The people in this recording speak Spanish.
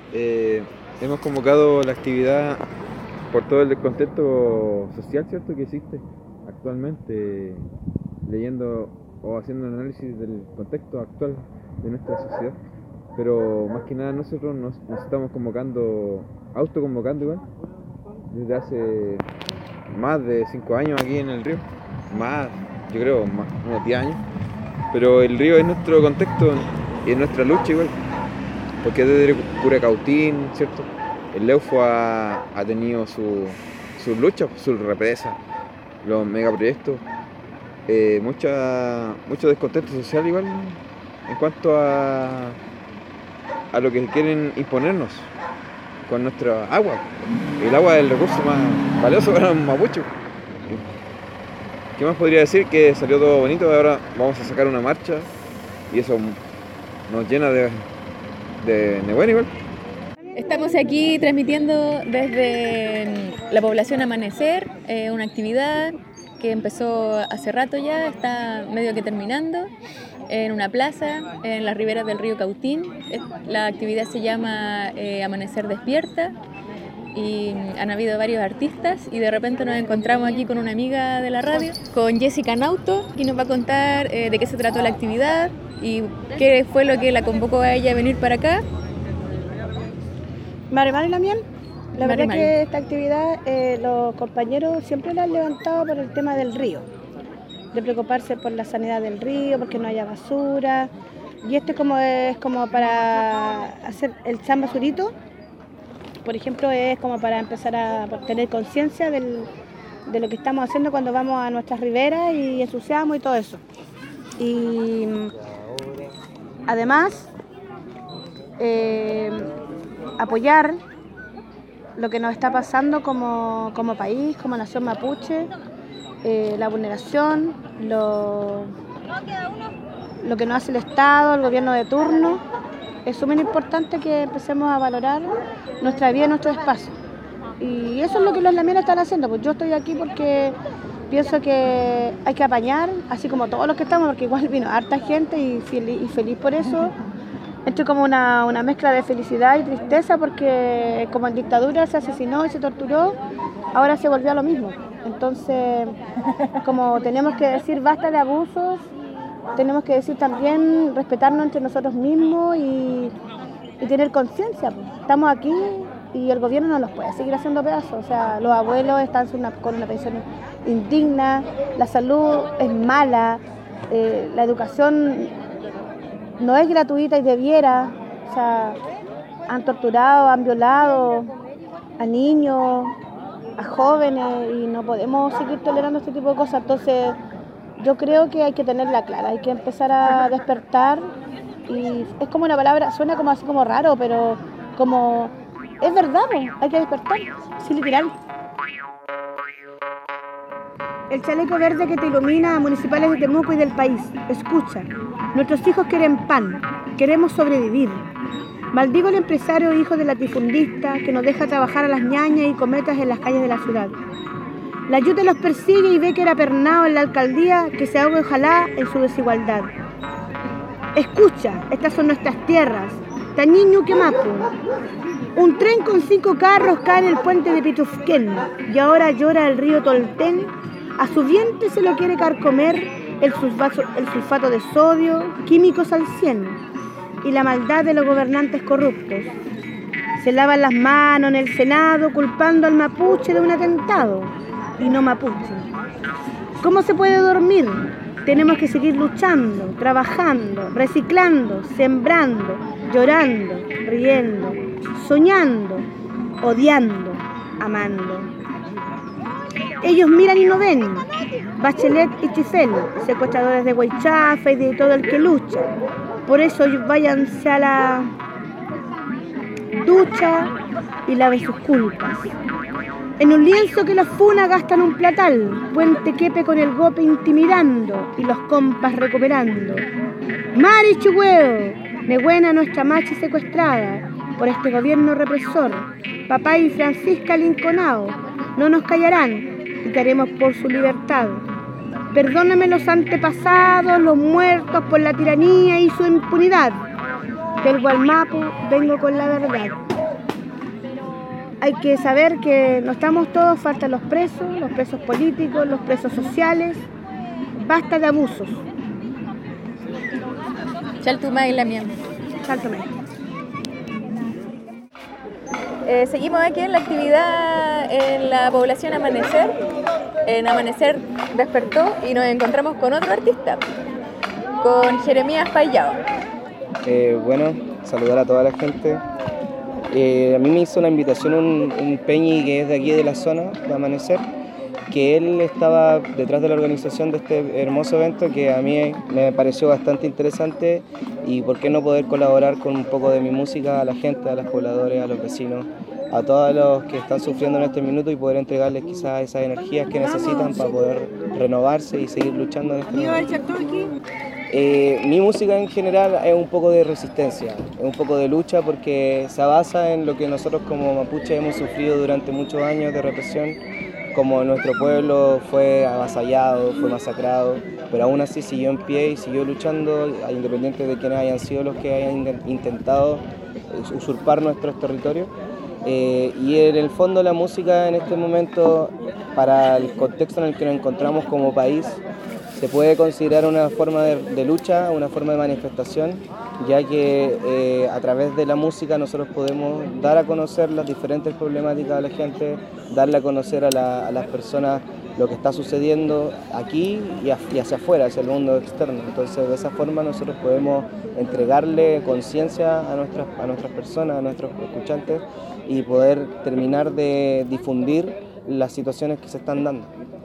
Eh, Hemos convocado la actividad por todo el descontento social, ¿cierto?, que existe actualmente, leyendo o haciendo un análisis del contexto actual de nuestra sociedad. Pero más que nada nosotros nos estamos convocando, autoconvocando igual, desde hace más de 5 años aquí en el río. Más, yo creo, más, unos 10 años. Pero el río es nuestro contexto y es nuestra lucha igual. Porque desde Curacautín, ¿cierto? El Leufo ha tenido sus luchas, sus represas, los megaproyectos, mucho descontento social igual en cuanto a lo que quieren imponernos con nuestra agua. El agua es el recurso más valioso para los mapuches. ¿Qué más podría decir? Que salió todo bonito, ahora vamos a sacar una marcha y eso nos llena de bueno igual. Estamos aquí transmitiendo desde la población Amanecer, una actividad que empezó hace rato ya, está medio que terminando, en una plaza, en las riberas del río Cautín. La actividad se llama Amanecer Despierta y han habido varios artistas y de repente nos encontramos aquí con una amiga de la radio, con Jessica Nauto, y nos va a contar de qué se trató la actividad y qué fue lo que la convocó a ella a venir para acá. Mari Lamián, la Mari verdad Mari. que esta actividad los compañeros siempre la han levantado por el tema del río, de preocuparse por la sanidad del río, porque no haya basura, y esto es como para hacer el San Basurito, por ejemplo, es como para empezar a tener conciencia de lo que estamos haciendo cuando vamos a nuestras riberas y ensuciamos y todo eso. Y además, apoyar lo que nos está pasando como país, como nación mapuche, la vulneración, lo que nos hace el Estado, el gobierno de turno. Es súper importante que empecemos a valorar nuestra vida y nuestro espacio. Y eso es lo que los lamieros están haciendo. Pues yo estoy aquí porque pienso que hay que apañar, así como todos los que estamos, porque igual vino harta gente y feliz por eso. Esto es como una mezcla de felicidad y tristeza porque como en dictadura se asesinó y se torturó, ahora se volvió a lo mismo. Entonces, como tenemos que decir basta de abusos, tenemos que decir también respetarnos entre nosotros mismos y tener conciencia. Estamos aquí y el gobierno no los puede seguir haciendo pedazos. O sea, los abuelos están con una pensión indigna, la salud es mala, la educación no es gratuita y debiera. O sea, han torturado, han violado a niños, a jóvenes y no podemos seguir tolerando este tipo de cosas. Entonces, yo creo que hay que tenerla clara, hay que empezar a despertar y es como una palabra, suena como así como raro, pero como es verdad, hay que despertar, sí, literal. El chaleco verde que te ilumina a municipales de Temuco y del país, escucha, nuestros hijos quieren pan, queremos sobrevivir. Maldigo al empresario hijo del latifundista que nos deja trabajar a las ñañas y cometas en las calles de la ciudad. La Yute los persigue y ve que era pernado en la alcaldía que se ahogue ojalá en su desigualdad. Escucha, estas son nuestras tierras, Tañiñu Quemapu. Un tren con 5 carros cae en el puente de Pitufquén y ahora llora el río Tolten. A su vientre se lo quiere carcomer el sulfato de sodio, químicos al 100 y la maldad de los gobernantes corruptos. Se lavan las manos en el Senado culpando al mapuche de un atentado. Y no mapuche. ¿Cómo se puede dormir? Tenemos que seguir luchando, trabajando, reciclando, sembrando, llorando, riendo, soñando, odiando, amando. Ellos miran y no ven. Bachelet y Chifel, secuestradores de Huaychafa y de todo el que lucha. Por eso váyanse a la ducha y laven sus culpas. En un lienzo que los funa gastan un platal, Puente Quepe con el golpe intimidando y los compas recuperando. Mari Chihueo, Nebuena nuestra machi secuestrada por este gobierno represor. Papá y Francisca Linconao, no nos callarán y caremos por su libertad. Perdóname los antepasados, los muertos por la tiranía y su impunidad. Del Gualmapu vengo con la verdad. hay que saber que no estamos todos, faltan los presos políticos, los presos sociales. Basta de abusos. Chaltumay la mía. Chaltumay. Seguimos aquí en la actividad en la población Amanecer. En Amanecer despertó y nos encontramos con otro artista, con Jeremías Payao. Bueno, saludar a toda la gente. A mí me hizo una invitación un peñi que es de aquí de la zona de Amanecer, que él estaba detrás de la organización de este hermoso evento que a mí me pareció bastante interesante, y por qué no poder colaborar con un poco de mi música a la gente, a los pobladores, a los vecinos, a todos los que están sufriendo en este minuto, y poder entregarles quizás esas energías que necesitan para poder renovarse y seguir luchando en este momento. Mi música en general es un poco de resistencia, es un poco de lucha, porque se basa en lo que nosotros como mapuche hemos sufrido durante muchos años de represión, como nuestro pueblo fue avasallado, fue masacrado, pero aún así siguió en pie y siguió luchando, independiente de quienes hayan sido los que hayan intentado usurpar nuestros territorios. Y en el fondo la música en este momento, para el contexto en el que nos encontramos como país, se puede considerar una forma de lucha, una forma de manifestación, ya que a través de la música nosotros podemos dar a conocer las diferentes problemáticas de la gente, darle a conocer a las personas lo que está sucediendo aquí y hacia afuera, hacia el mundo externo. Entonces, de esa forma nosotros podemos entregarle conciencia a nuestras personas, a nuestros escuchantes, y poder terminar de difundir las situaciones que se están dando.